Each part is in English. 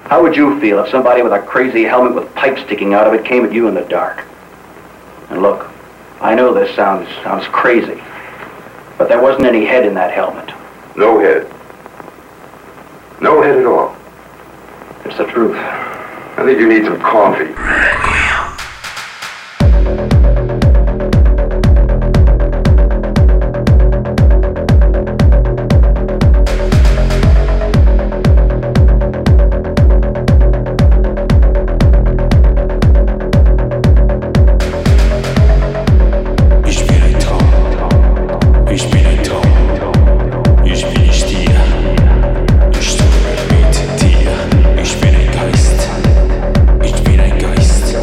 How would you feel if somebody with a crazy helmet with pipes sticking out of it came at you in the dark? And look, I know this sounds crazy, but there wasn't any head in that helmet. No head. No head at all. It's the truth. I think you need some coffee. Ich bin ein Geist.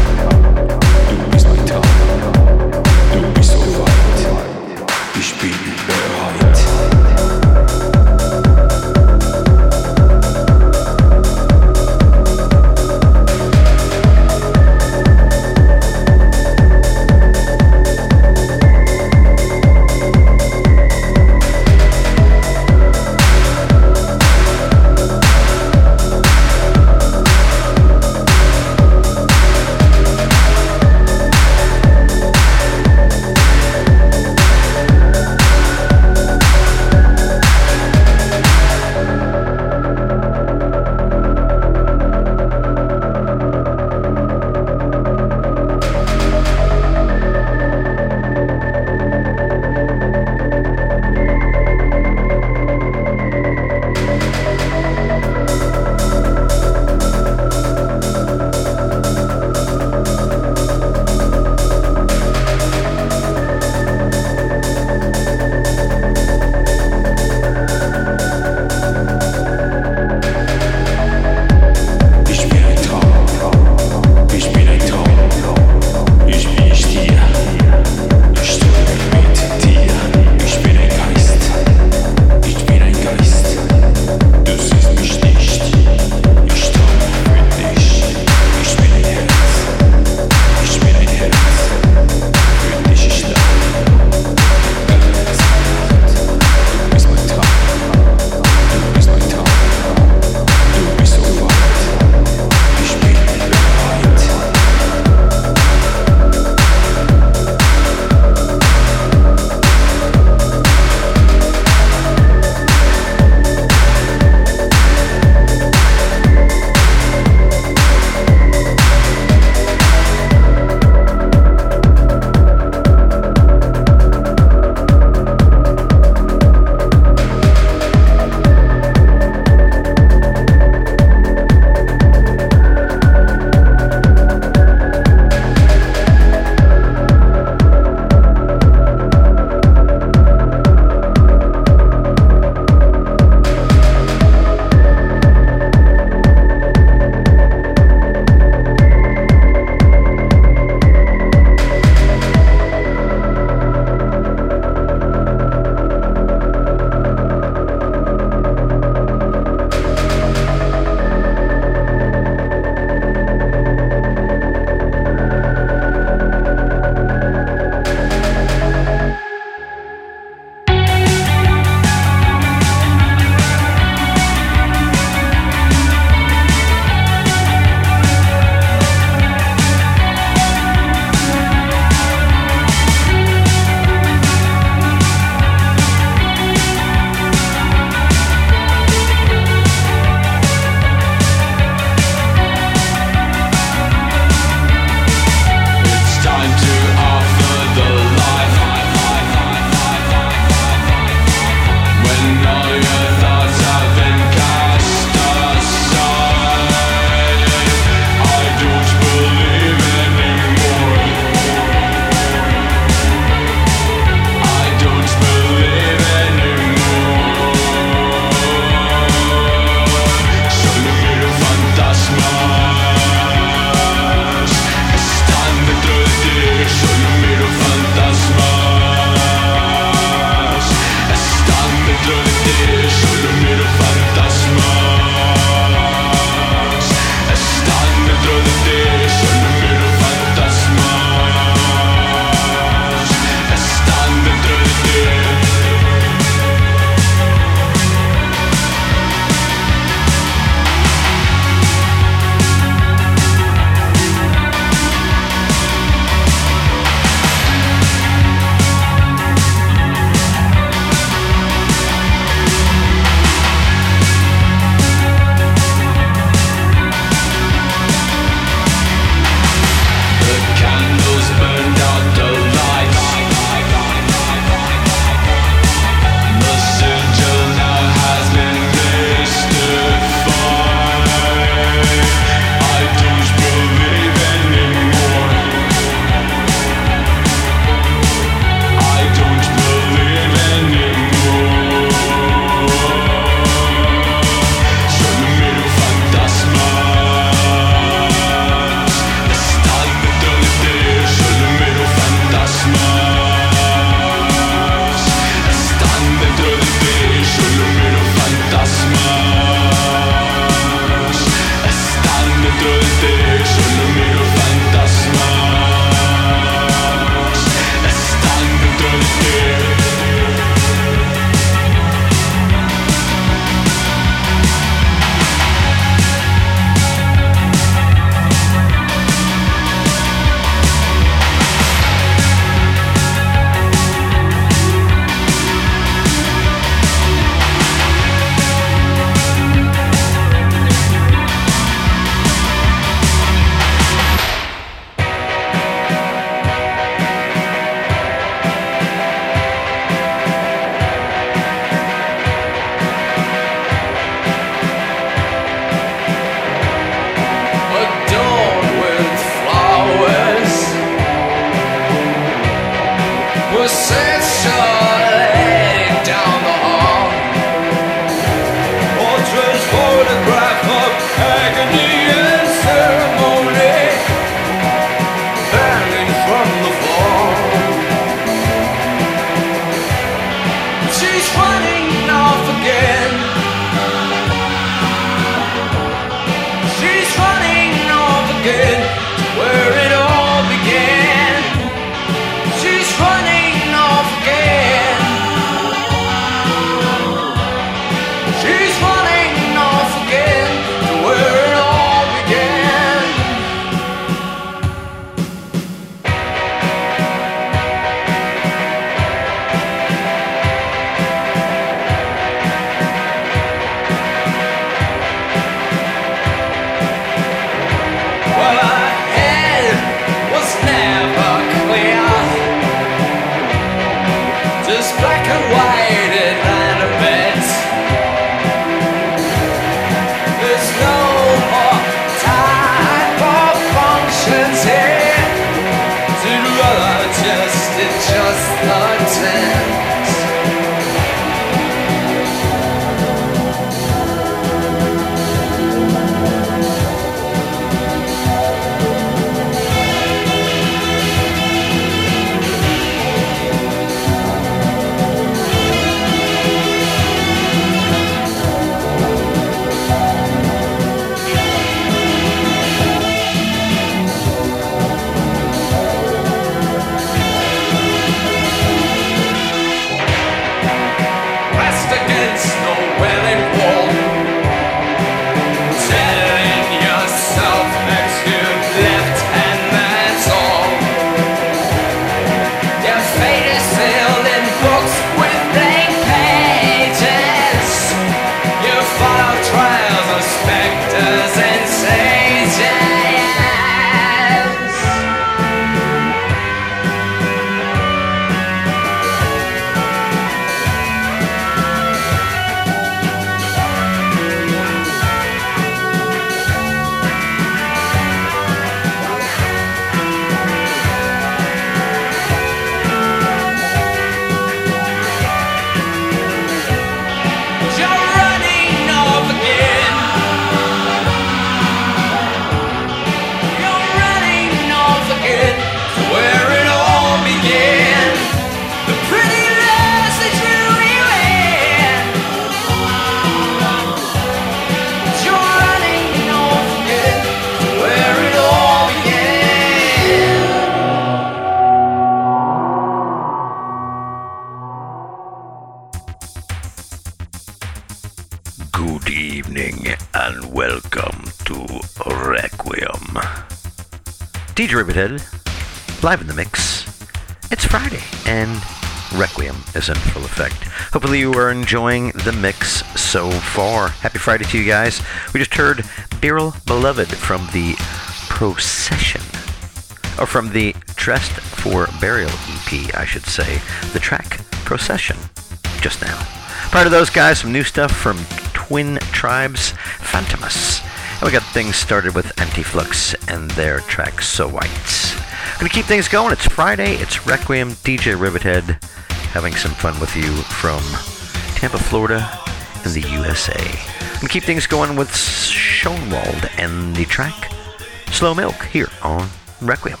Good evening and welcome to Requiem. DJ Rivethead, live in the mix. It's Friday and Requiem is in full effect. Hopefully you are enjoying the mix so far. Happy Friday to you guys. We just heard Beryl Beloved from the Procession, or from the Dressed for Burial EP, I should say. The track Procession, just now. Prior to those guys, some new stuff from Twin Tribes, Phantomus. And we got things started with Antiflux and their track So White. Gonna keep things going. It's Friday, it's Requiem, DJ Rivethead, having some fun with you from Tampa, Florida, in the USA. Gonna keep things going with Schoenwald and the track Slow Milk here on Requiem.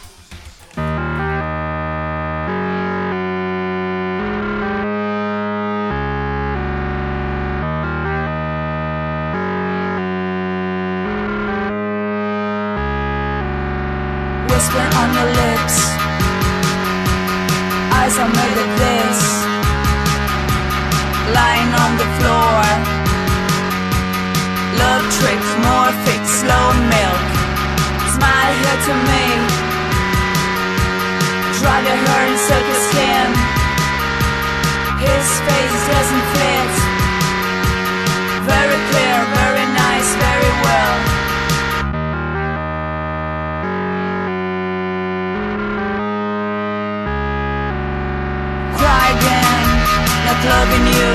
Whisper on your lips, eyes are made of this, lying on the floor. Love tricks, morphic, slow milk. Smile here to me, try to her in silky skin. His face doesn't fit. Very clear, very nice, very well. Not loving you,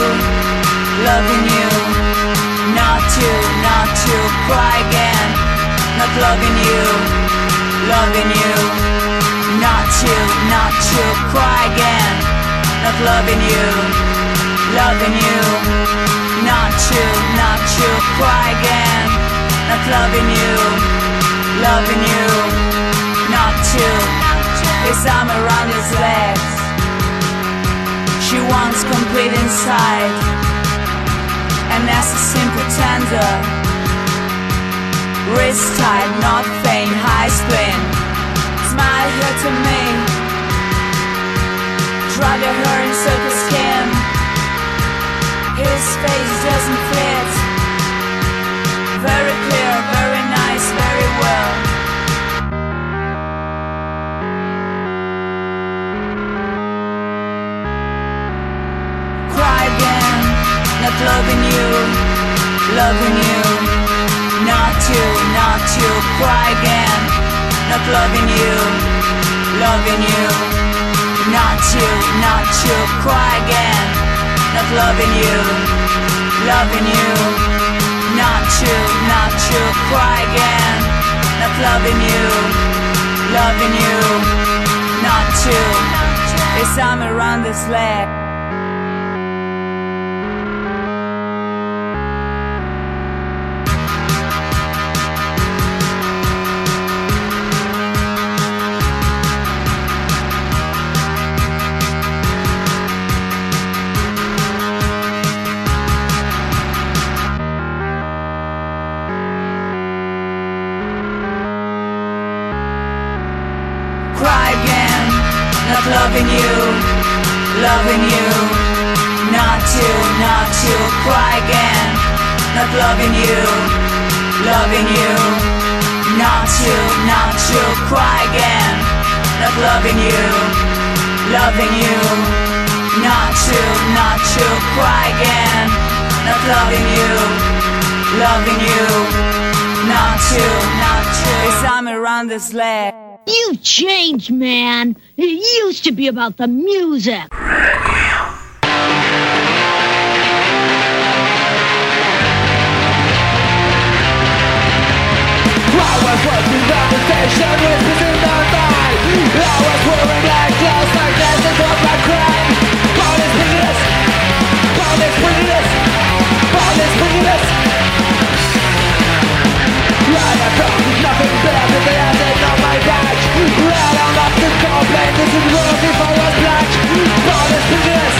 not you, cry again. Not loving you, not you, cry again. Not loving you, not you, cry again. Not loving you, not you. His arm around his legs. She wants complete inside, and as a simple tender, wrist tight, not faint, high spin. Smile here to me, try to her in silky skin. His face doesn't fit. Very clear, very nice, very well. Not loving you, not you, cry again. Not loving you, not you, cry again. Not loving you, not you, cry again. Not loving you, not you. His arm around his leg. Loving you, not you, cry again. Not loving you, not you, cry again. Not loving you, not you, cry again. Not loving you, not you. His arm around his leg. You changed, man. It used to be about the music. I was working down the station, whispers in the night. I was wearing black clothes, my glasses on my crime. Police bringing us, police bringing us, police bringing us. Right, I found nothing better than I did on my back. Right, I'm not to complain, this is worth if I was black. Police bringing us.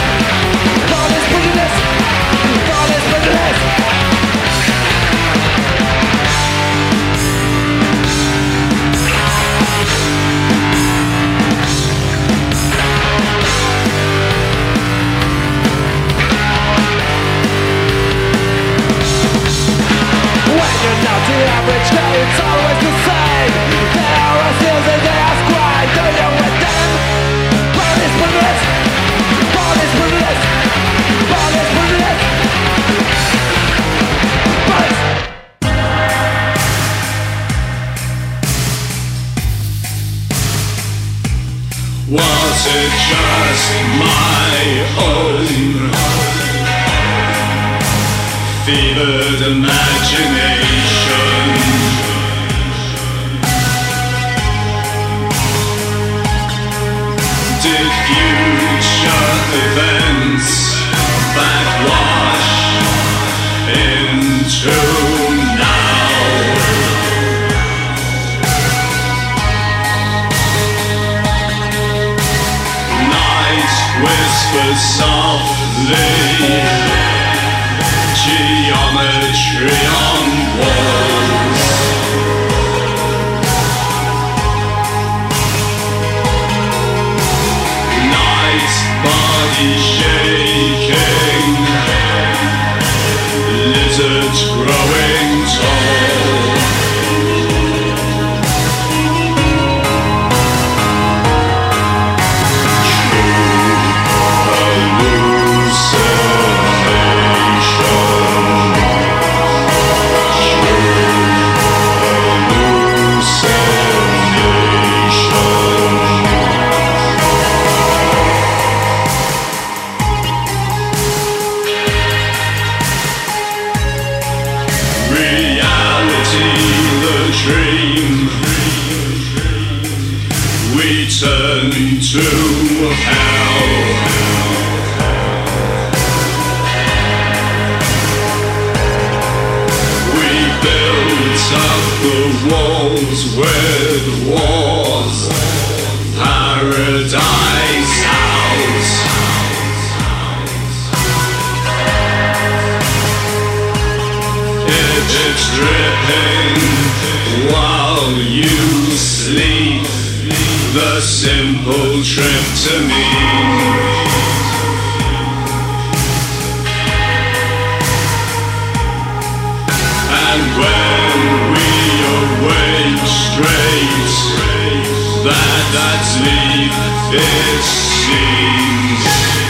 it just my own fevered imagination? Did future events backwash into now? Night whispers softly, geometry on walls. Night body shaking, lizards growing tall. Dream, we turn to hell. We built up the walls with wars, paradise house. It's dripping while you sleep, the simple trip to me. And when we awake straight, that's sleep it seems.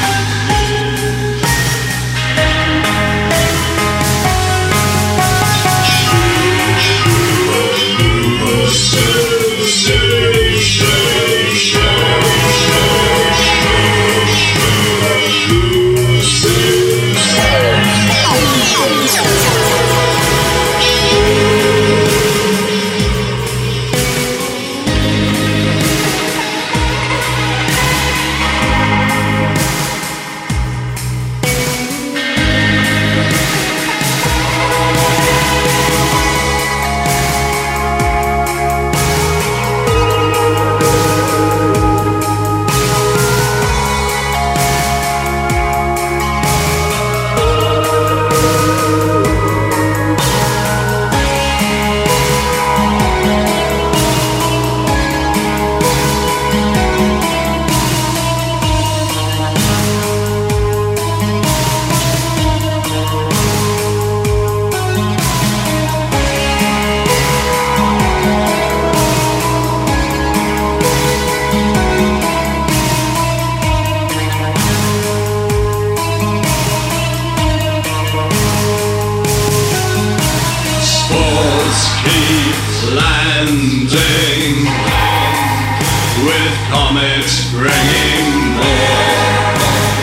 Landing with comets bringing more.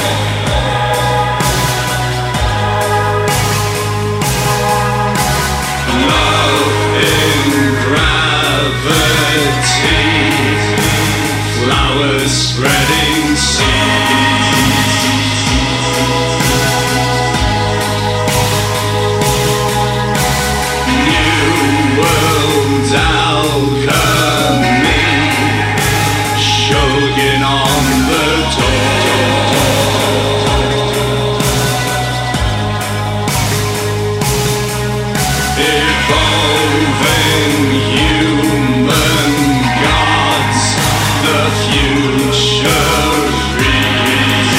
Love in gravity, flowers spreading seeds. New world alchemy, Shogun on the door. Evolving human gods, the future reads.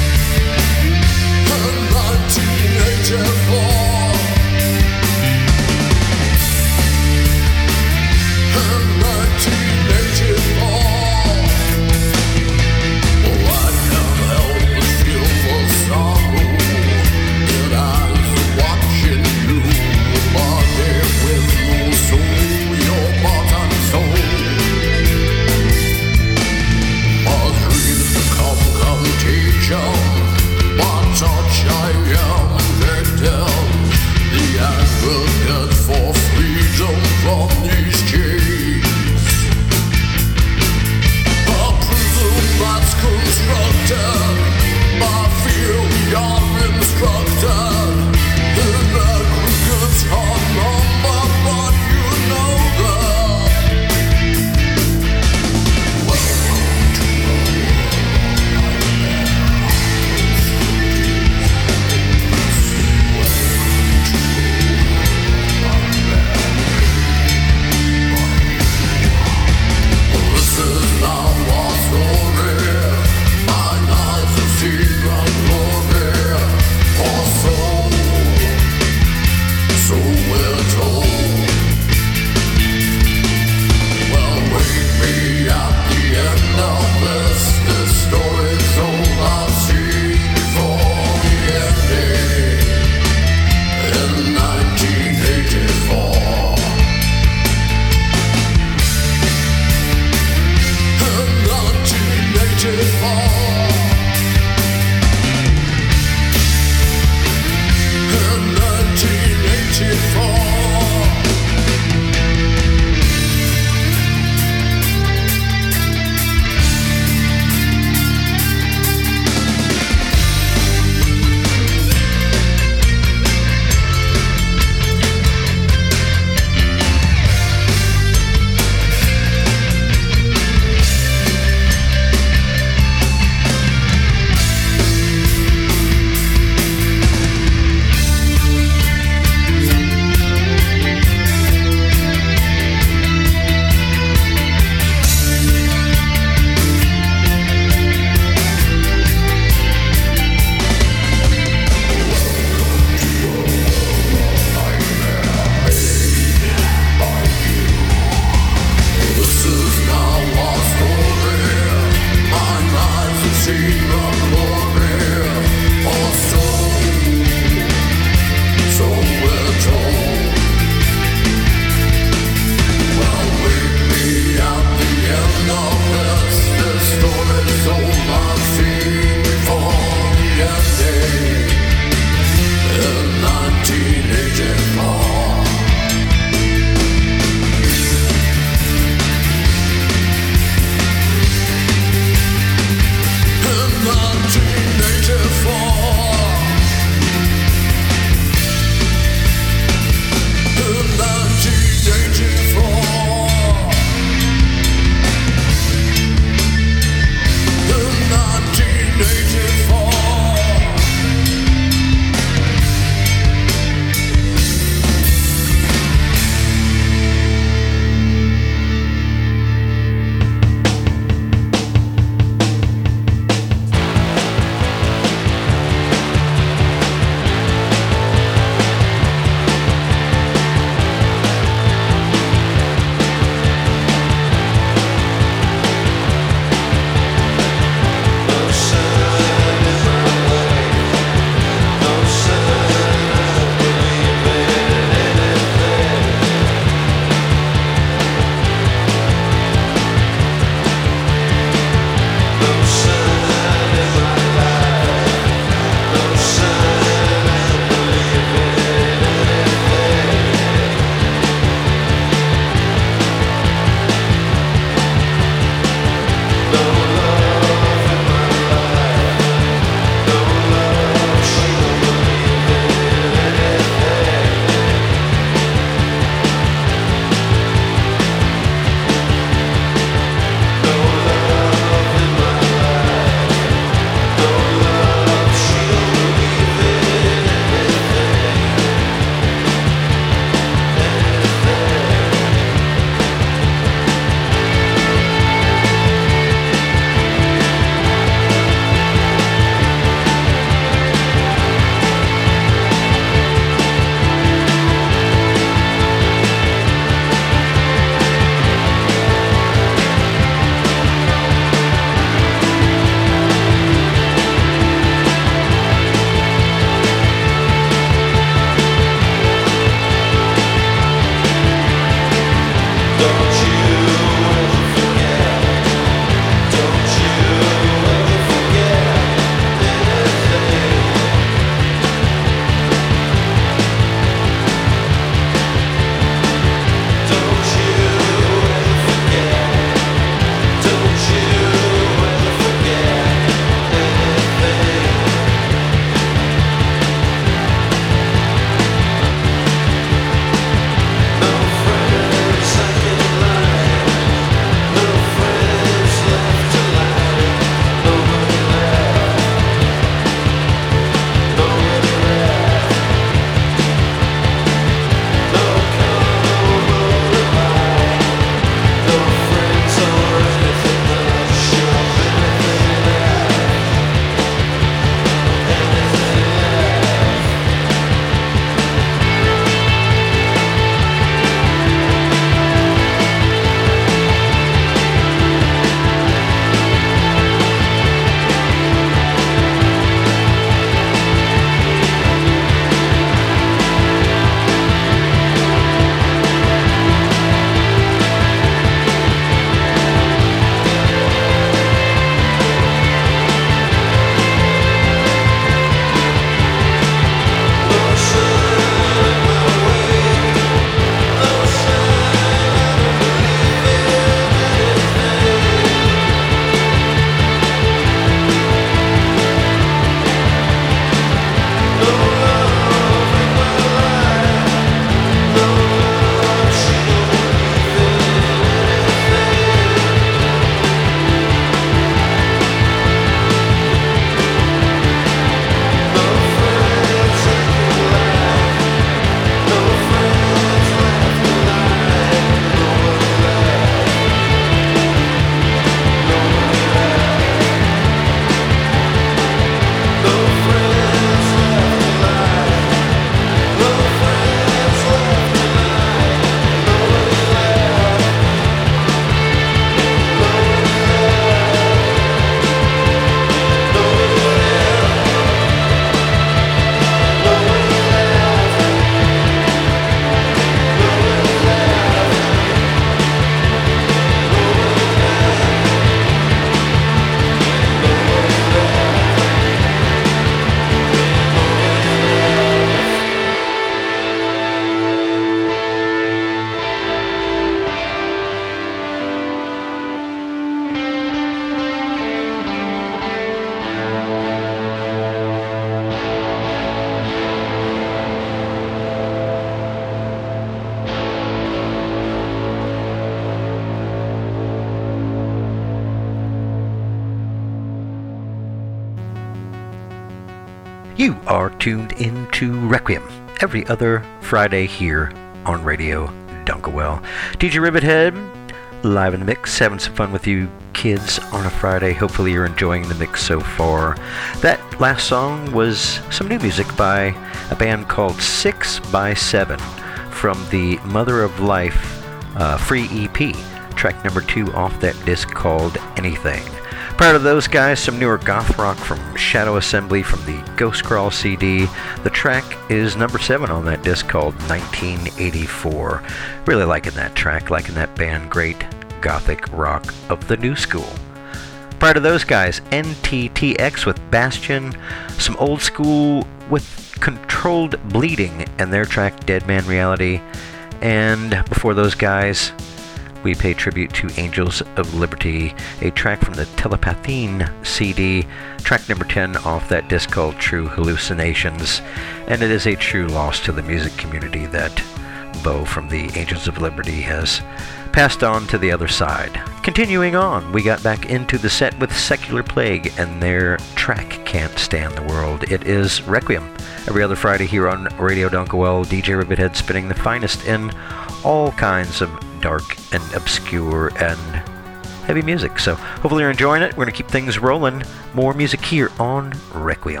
You are tuned into Requiem every other Friday here on Radio Dunkerwell. DJ Rivethead, live in the mix, having some fun with you kids on a Friday. Hopefully you're enjoying the mix so far. That last song was some new music by a band called 6 by 7 from the Mother of Life free EP, track number 2 off that disc called Anything. Prior to those guys, some newer goth rock from Shadow Assembly from the Ghost Crawl CD. The track is number 7 on that disc called 1984. Really liking that track, liking that band, great gothic rock of the new school. Prior to those guys, NTTX with Bastion, some old school with Controlled Bleeding and their track Dead Man Reality. And before those guys, we pay tribute to Angels of Liberty, a track from the Telepathine CD, track number 10 off that disc called True Hallucinations. And it is a true loss to the music community that Bo from the Angels of Liberty has passed on to the other side. Continuing on, we got back into the set with Secular Plague and their track Can't Stand the World. It is Requiem every other Friday here on Radio Dunkerwell. DJ Rivethead spinning the finest in all kinds of dark and obscure and heavy music. So hopefully you're enjoying it. We're going to keep things rolling. More music here on Requiem.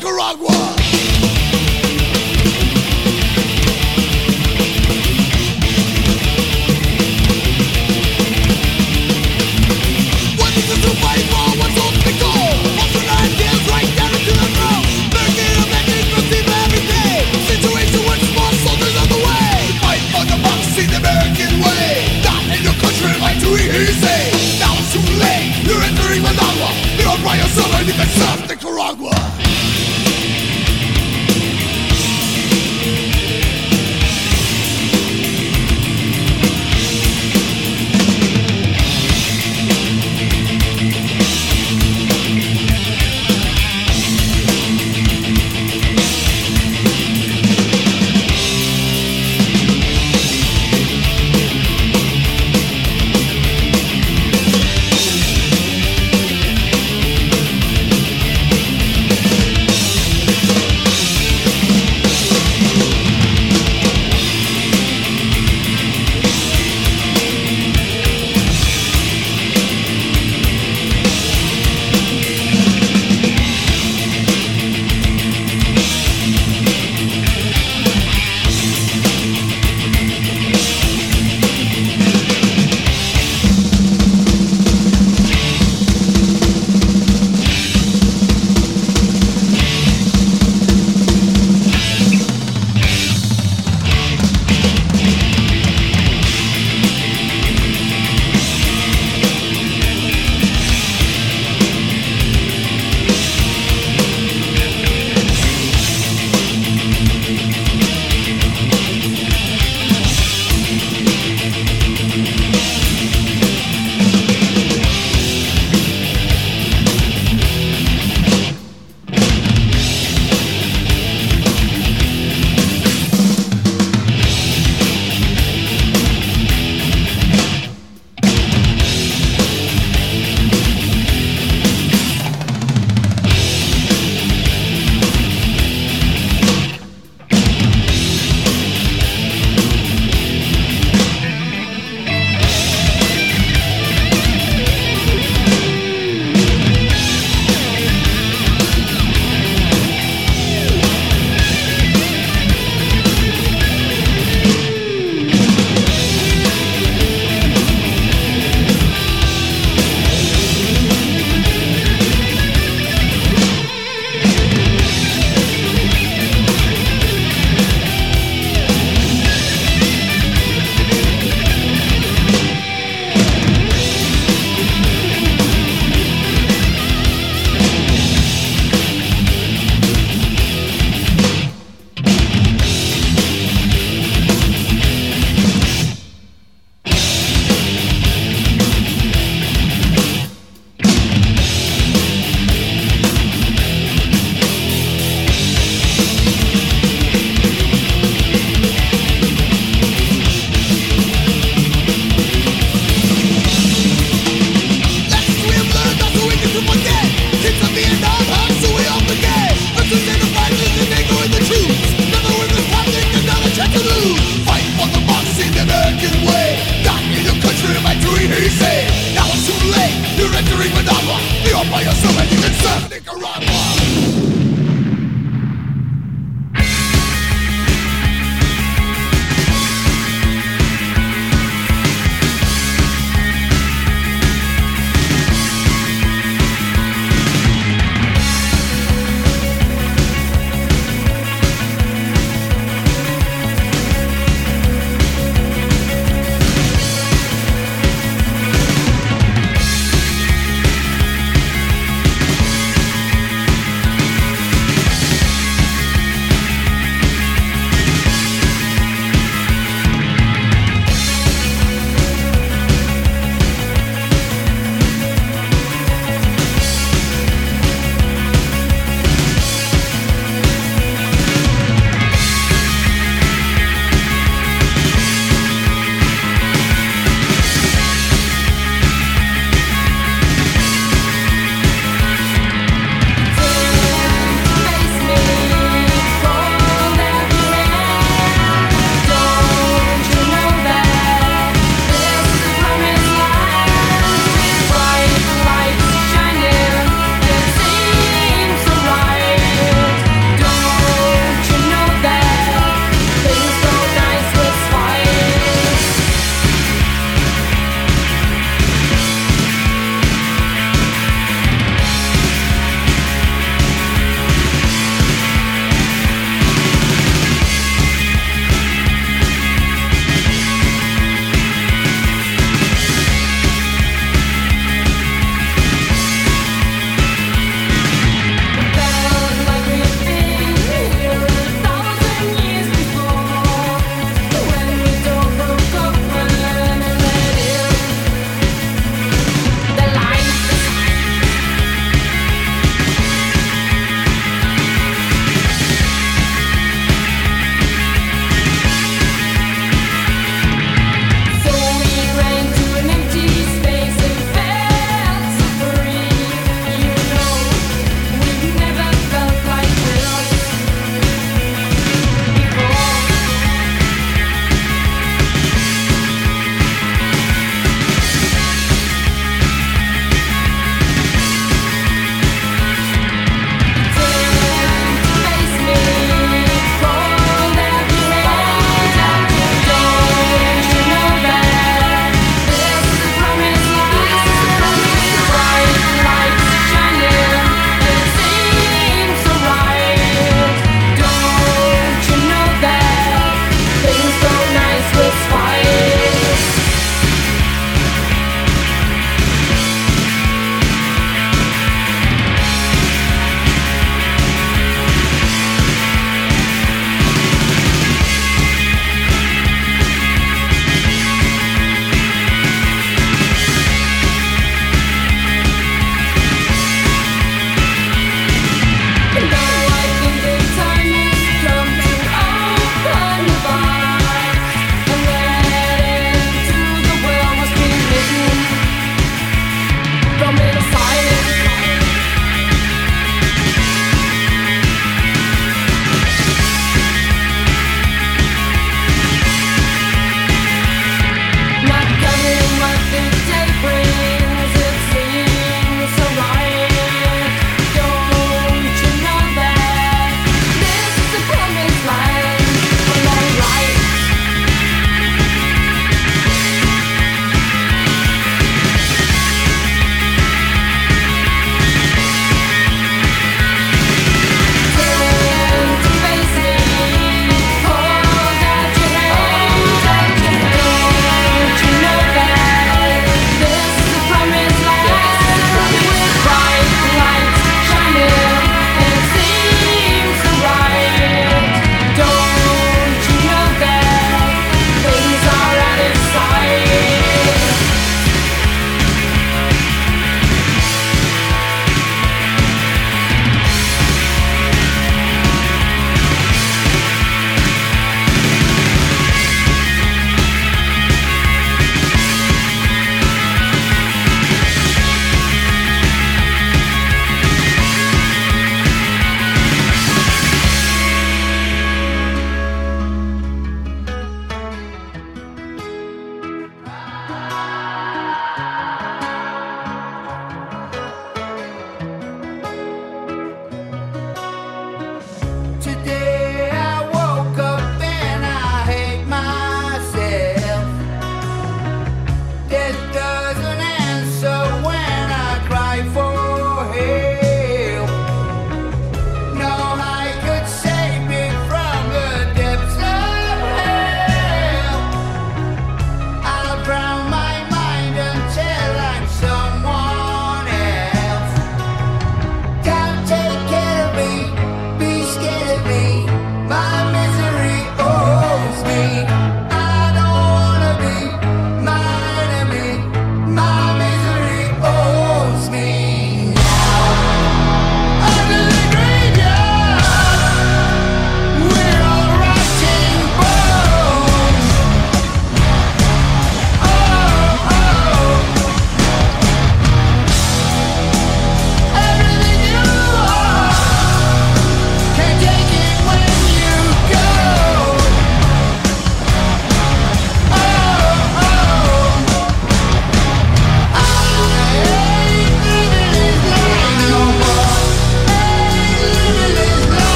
Nicaragua. What is the survival? What's on the goal? What's the ideas right down into the ground? Making a making receive every day. Situation with small soldiers on the way. Fight for democracy the American way. Not in your country like too easy. Now it's too late. You're entering Managua. You're by yourself and you can serve Nicaragua.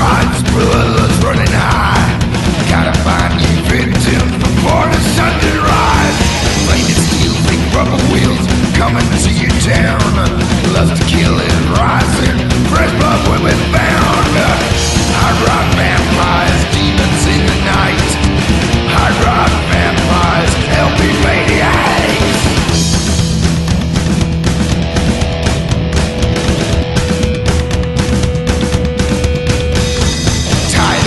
rides, bloodlust running high. Gotta find new victims before the sun can rise. Flaming steel, big rubber wheels coming to your town. Lust to kill is rising, fresh blood will be found. Hard rock vampires, demons in the night. Hard rock vampires, LP maniacs. Tired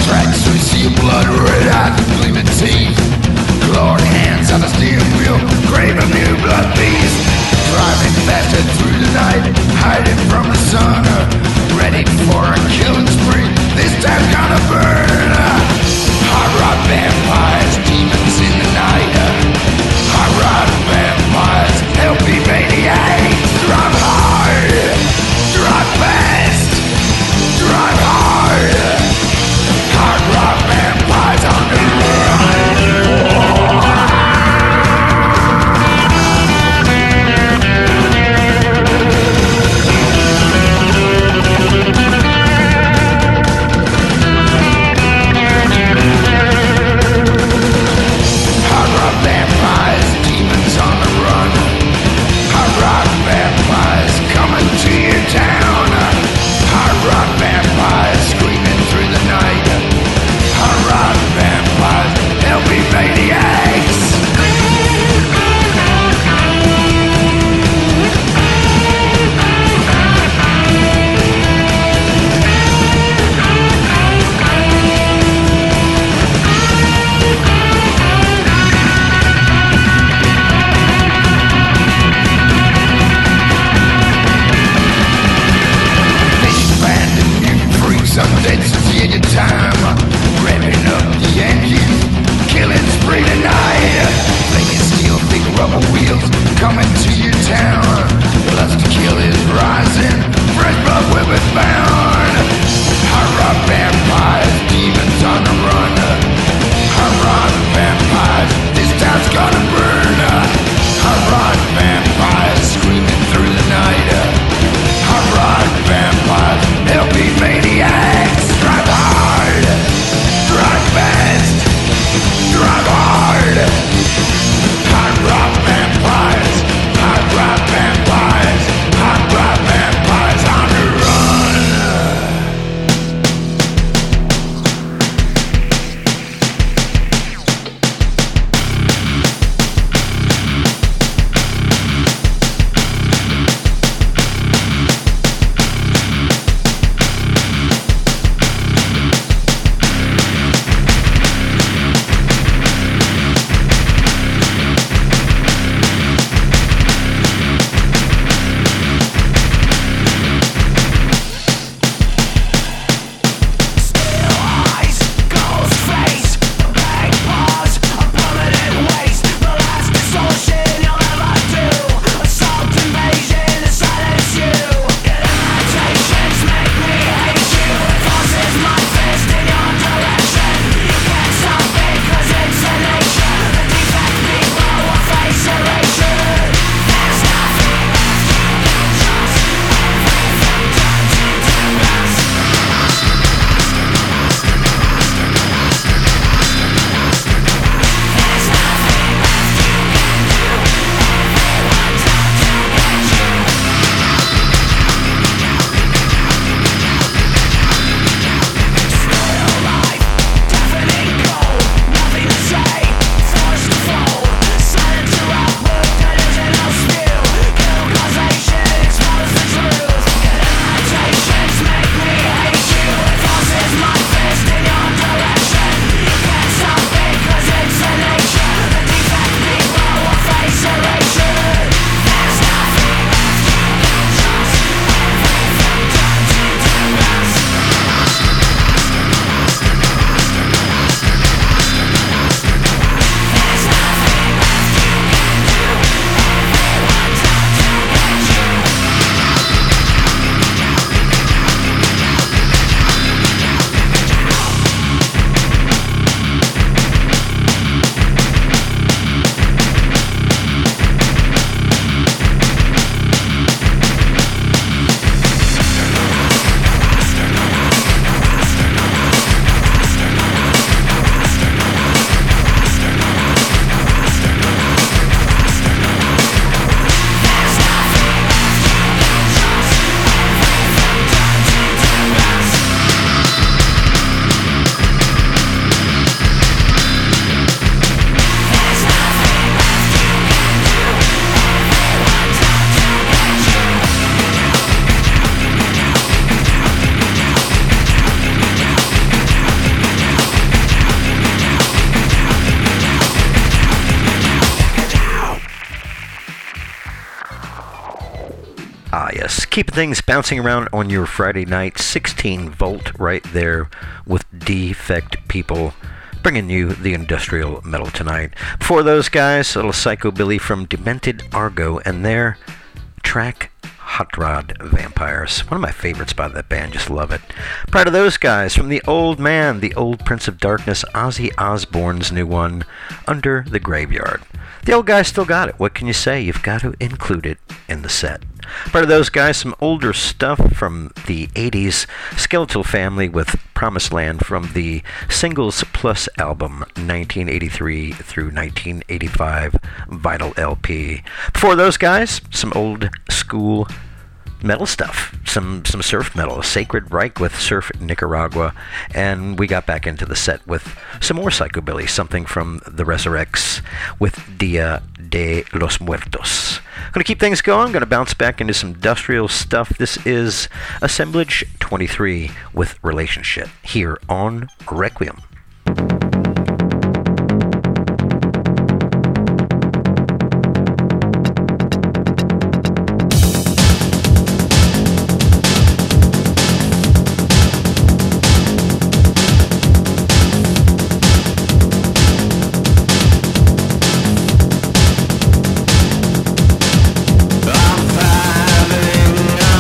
Keeping things bouncing around on your Friday night. 16 Volt right there with Defect People, bringing you the industrial metal tonight. Before those guys, a little Psychobilly from Demented Argo and their track Hot Rod Vampires. One of my favorites by that band, just love it. Prior to those guys, from the old man, the old Prince of Darkness, Ozzy Osbourne's new one, Under the Graveyard. The old guy still got it. What can you say? You've got to include it in the set. Prior to those guys, some older stuff from the 80s, Skeletal Family with Promised Land from the Singles Plus album 1983 through 1985 Vinyl LP. Before those guys, some old school metal stuff, some surf metal, Sacred Reich with Surf Nicaragua, and we got back into the set with some more Psychobilly, something from the Resurrects with Dia de los Muertos. Gonna keep things going, gonna bounce back into some industrial stuff. This is Assemblage 23 with Relationship here on Requiem.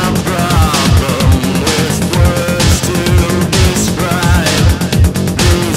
Describe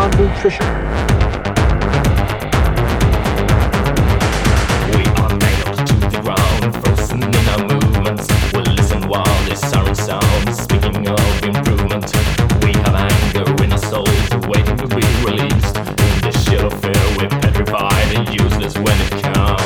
nutrition. We are nailed to the ground, frozen in our movements. We'll listen while this siren sounds. Speaking of improvement, we have anger in our souls, waiting to be released. In this shell of fear, we're petrified and useless when it counts.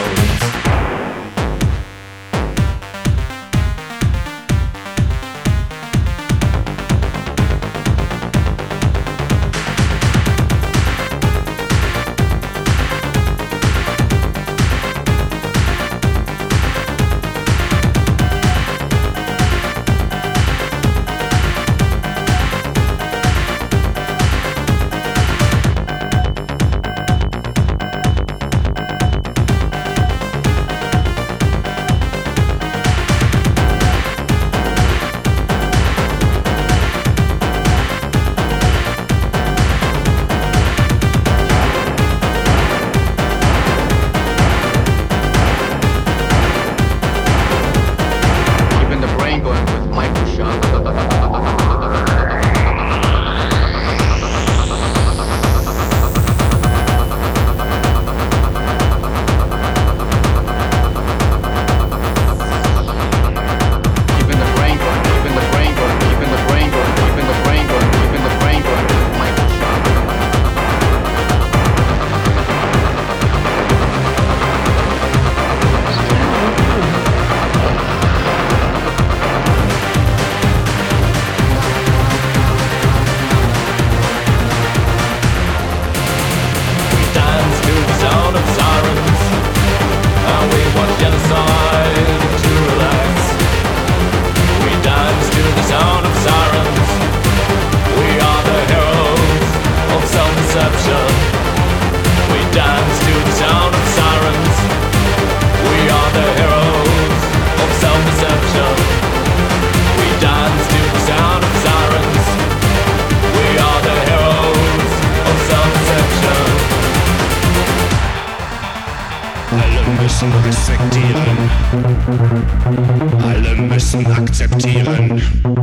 Alle müssen akzeptieren.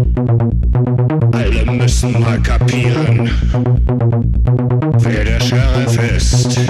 Alle müssen mal kapieren, wer der Sheriff ist.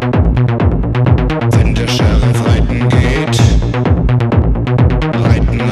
Reiten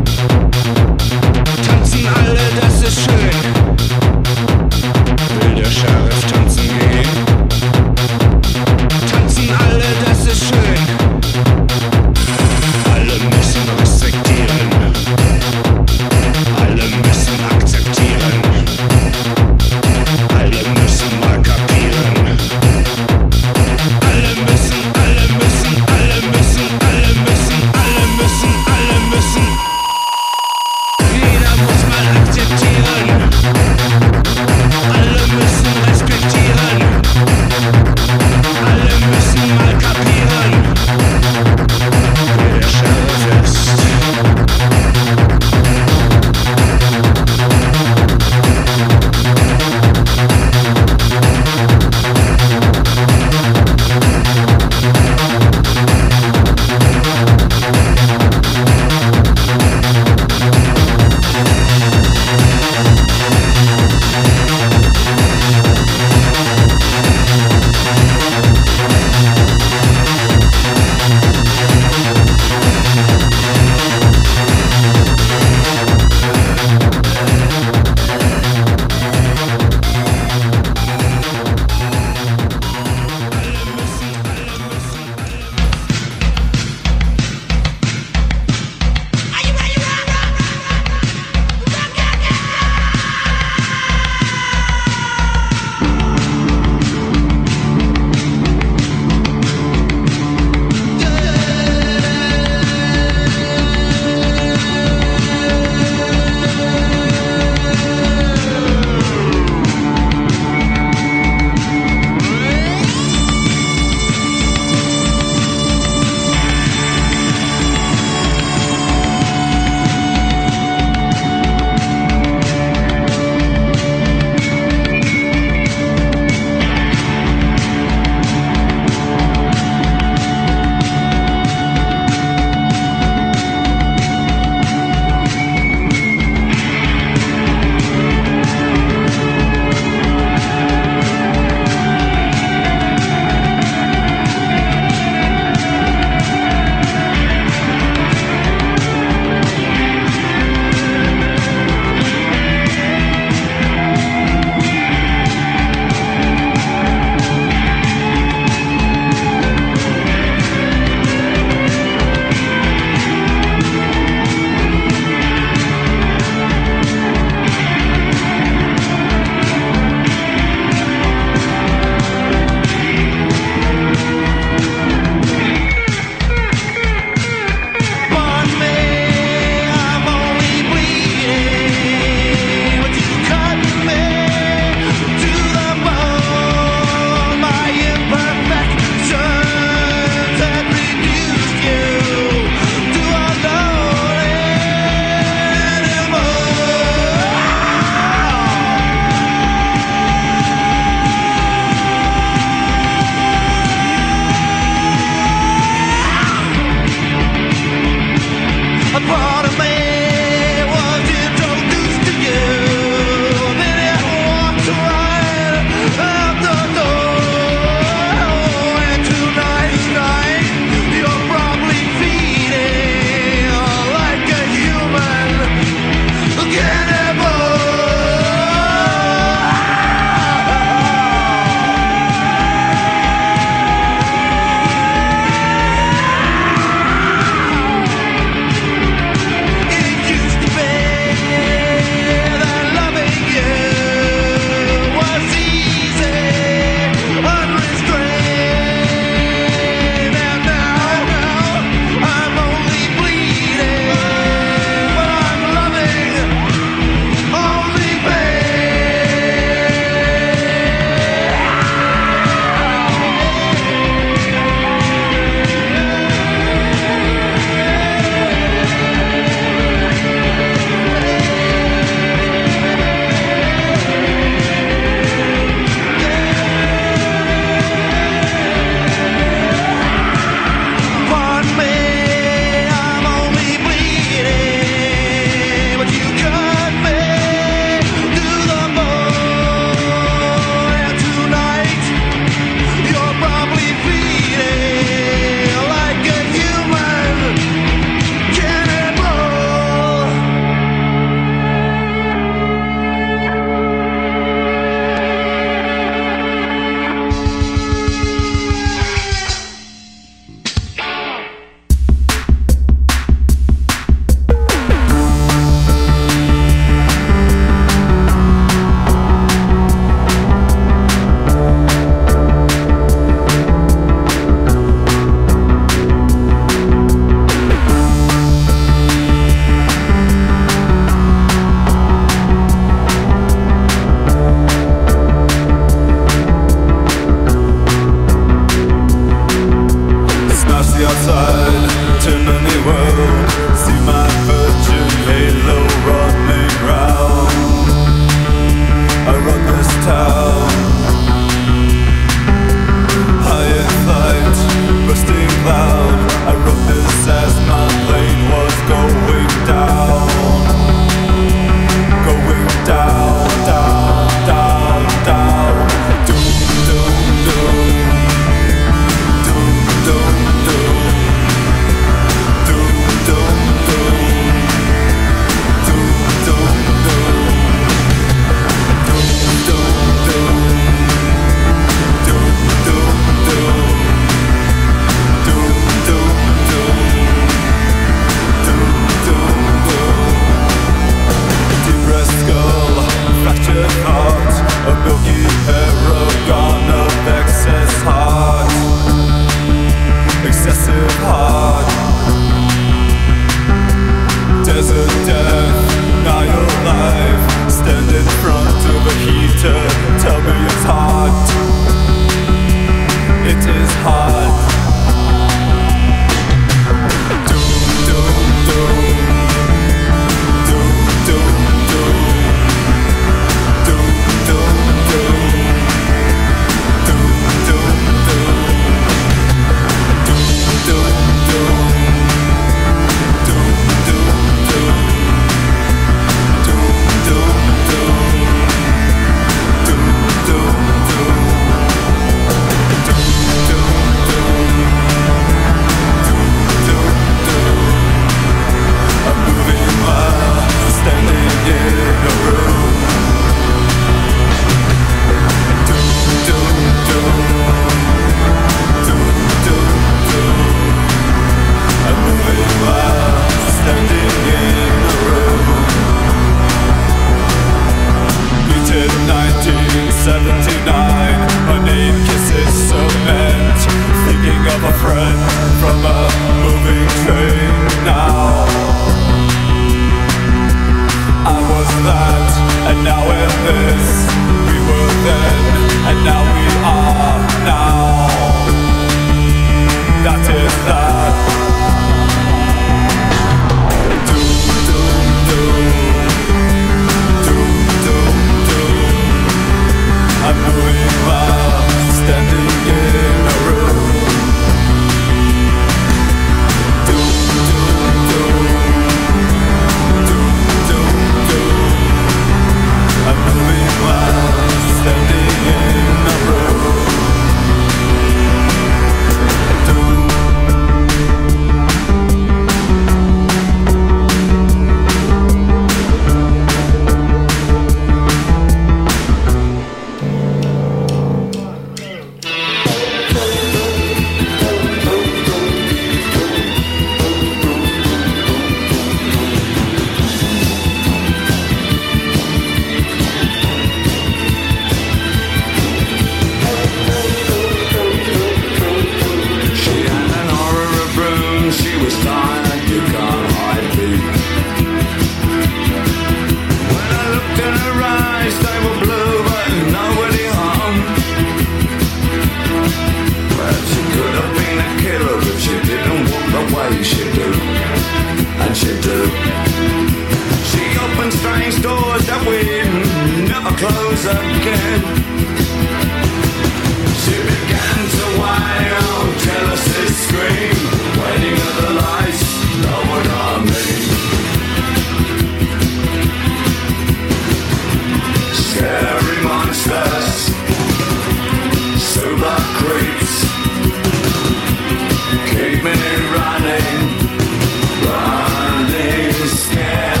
running scared.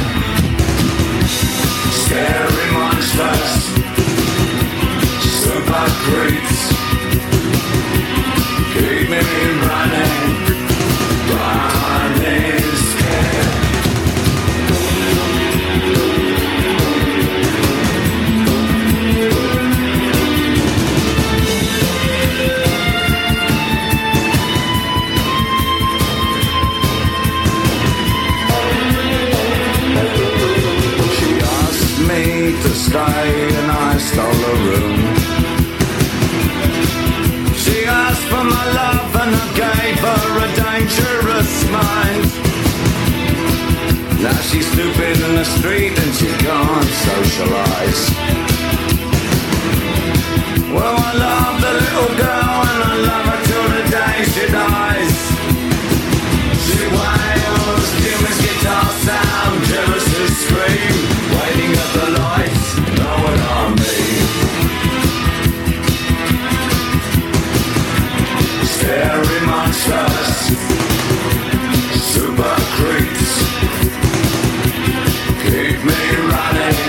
Scary monsters, super creeps, keep me running scared. To stay and I stole a room. She asked for my love and I gave her a dangerous mind. Now she's stupid in the street and she can't socialise. Well, I love the little girl and I love her till the day she dies. She wails, Jimmy's guitar sound, Jealousy scream, waiting at the lights, know what I mean. Scary monsters, super creeps, keep me running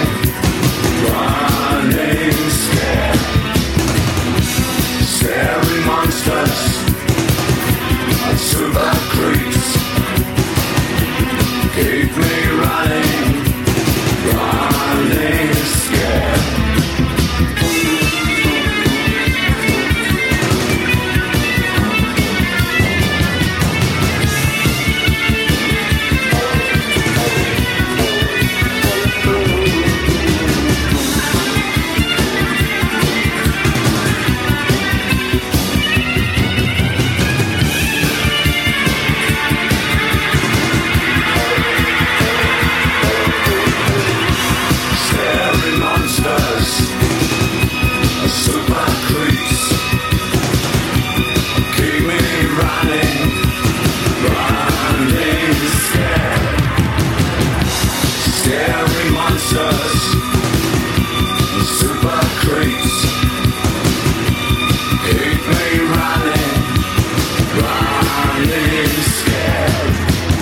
scared. Scary monsters, super creeps, keep me running scared. Super creeps, keep me running scared. Scary monsters, super creeps, keep me running scared.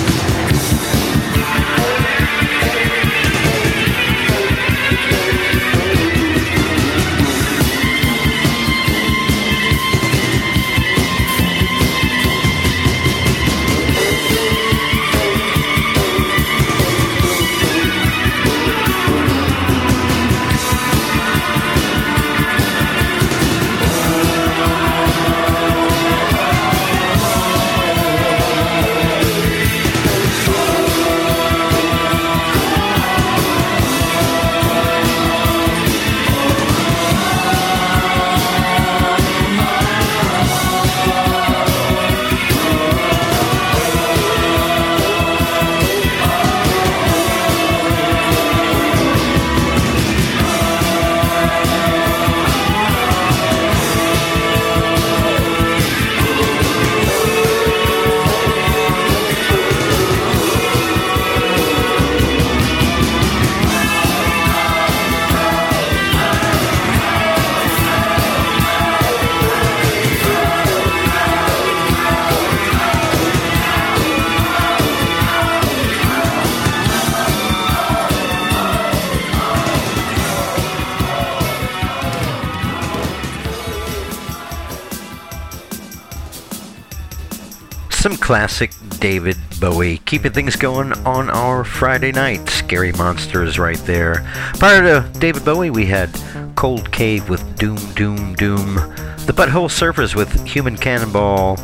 Some classic David Bowie, keeping things going on our Friday night. Scary Monsters right there. Prior to David Bowie, we had Cold Cave with Doom, Doom, Doom. The Butthole Surfers with Human Cannonball.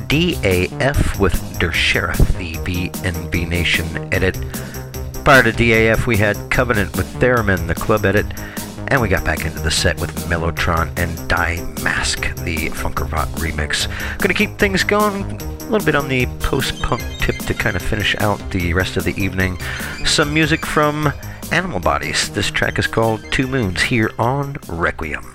DAF with Der Sheriff, the BNB Nation edit. Prior to DAF, we had Covenant with Theremin, the club edit. And we got back into the set with Mellotron and Die Mask, the Funkervot remix. Gonna keep things going a little bit on the post-punk tip to kind of finish out the rest of the evening. Some music from Animal Bodies. This track is called Two Moons here on Requiem.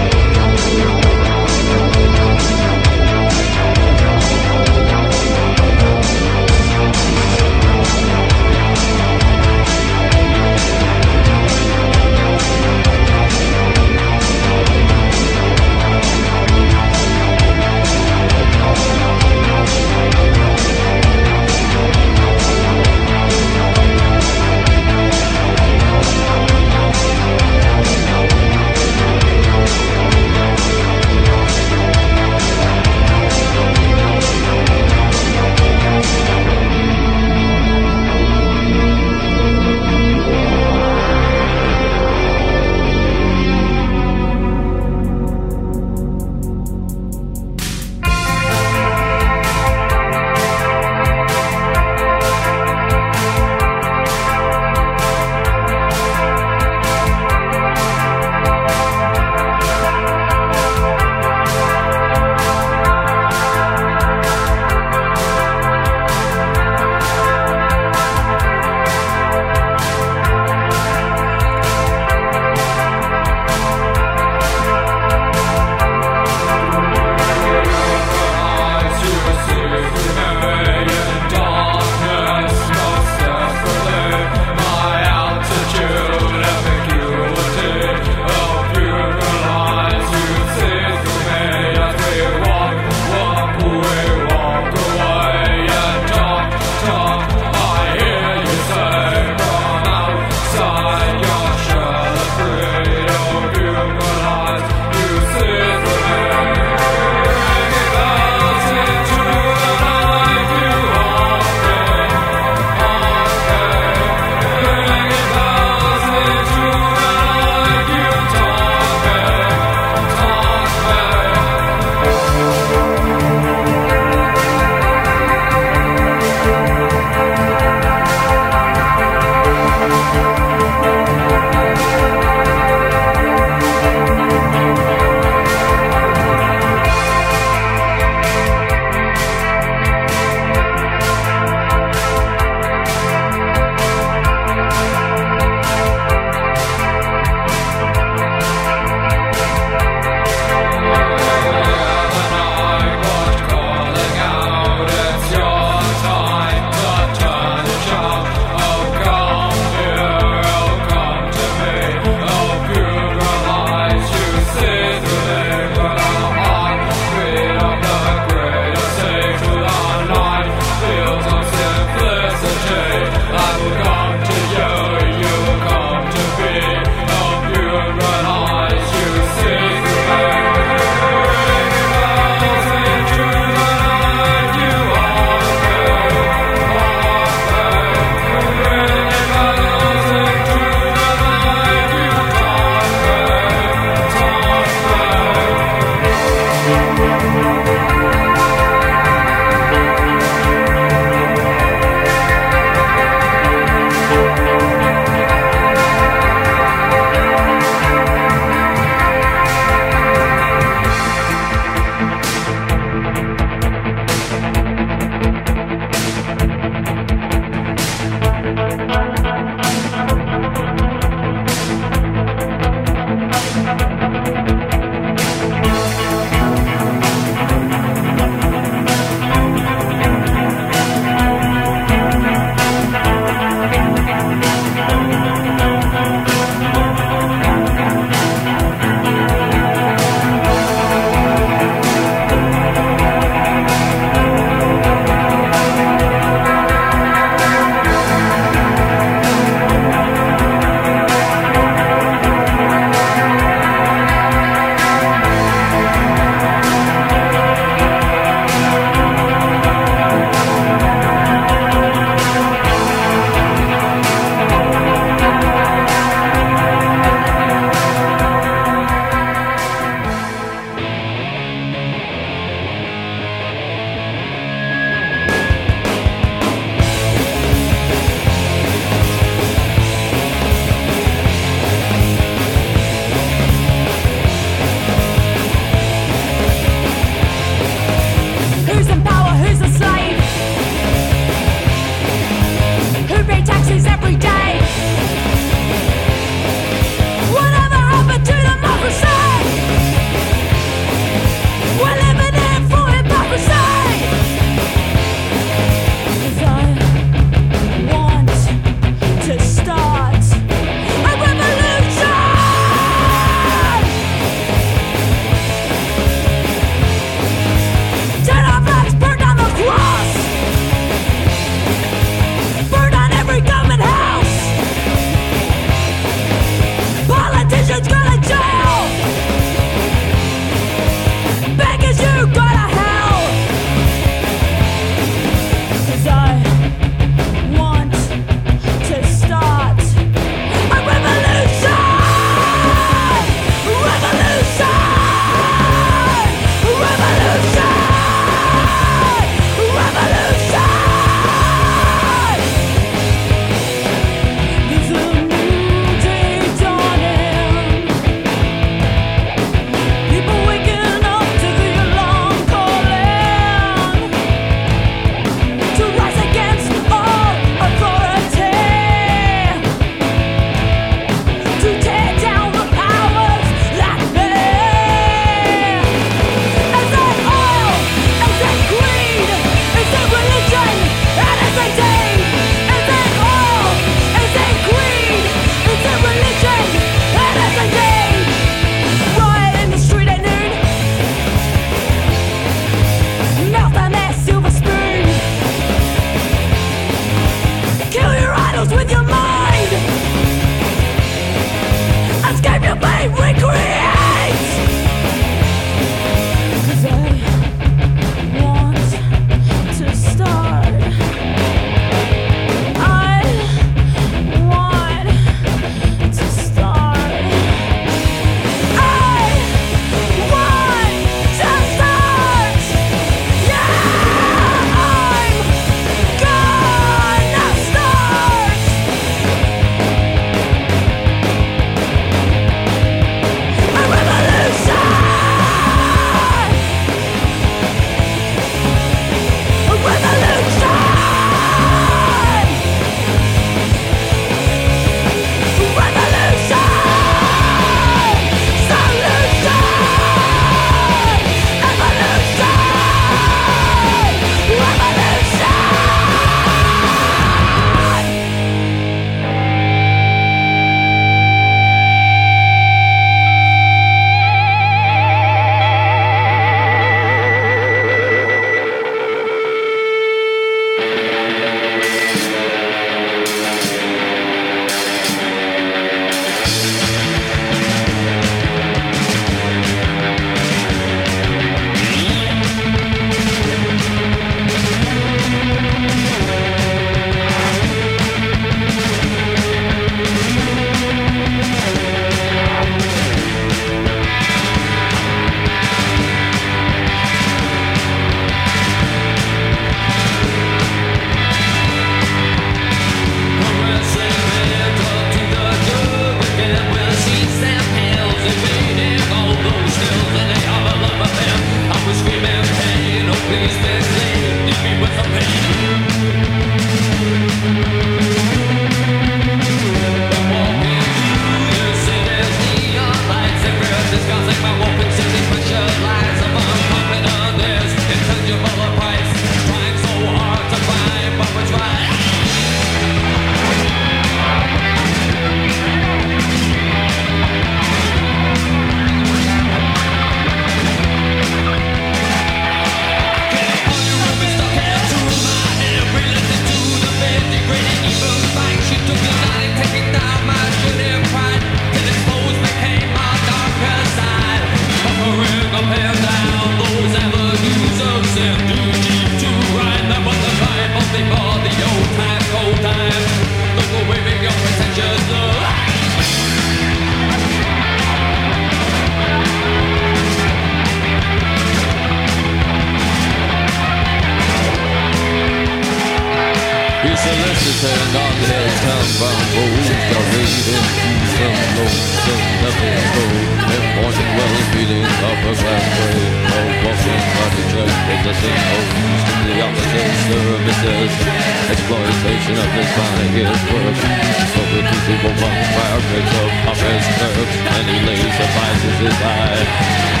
He's soliciting on his town-bound foes, the raven, some lonesome, nothing cold. Important wells beating up a glass way. No walking by the church, possessing homes to the opposite services. Exploitation of this body is work. So the people run fire, breaks up off his nerves, and he lays the vices his eye.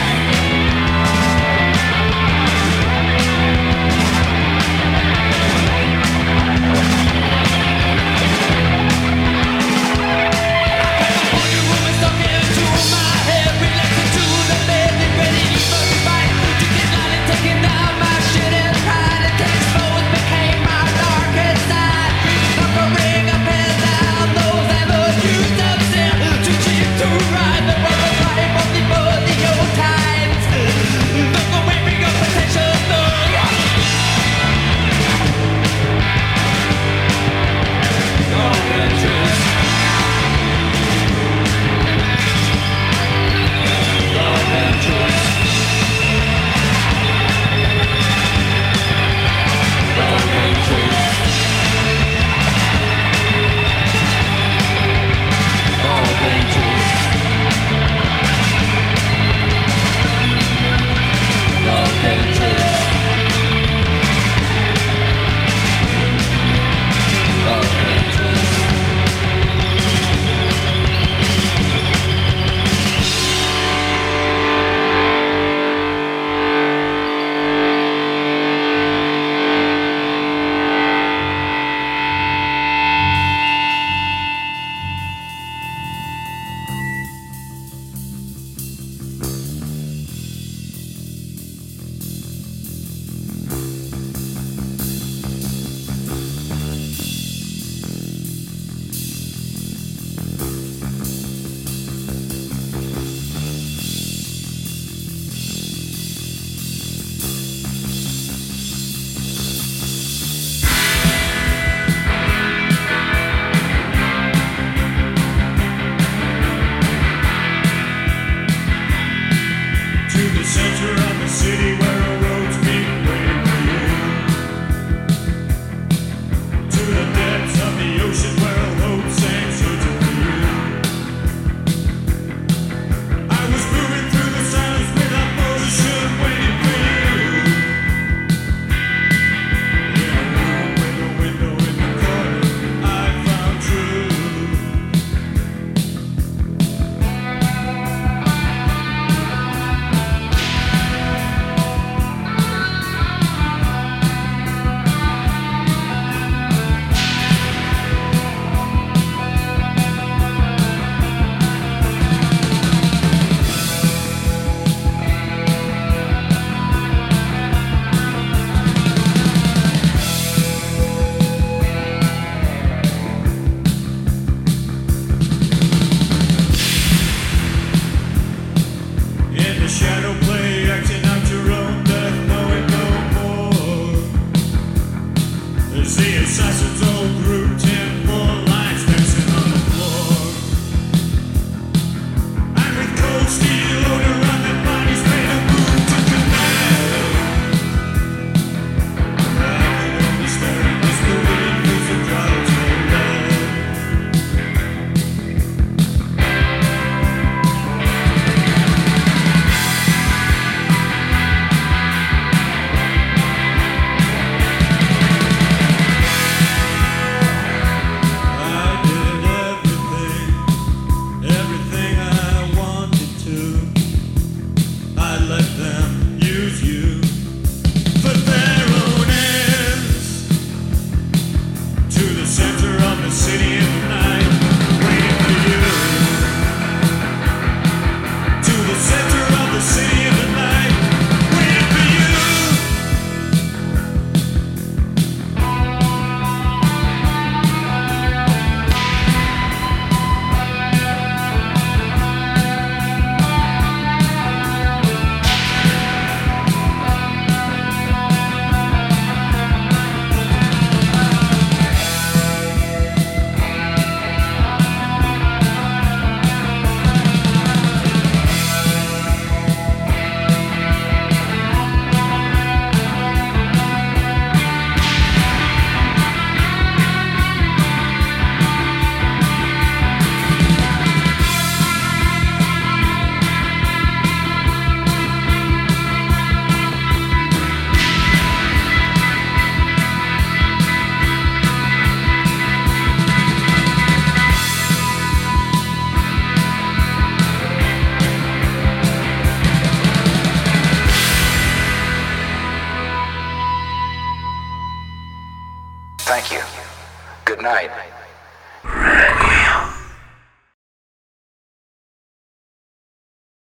Thank you. Good night.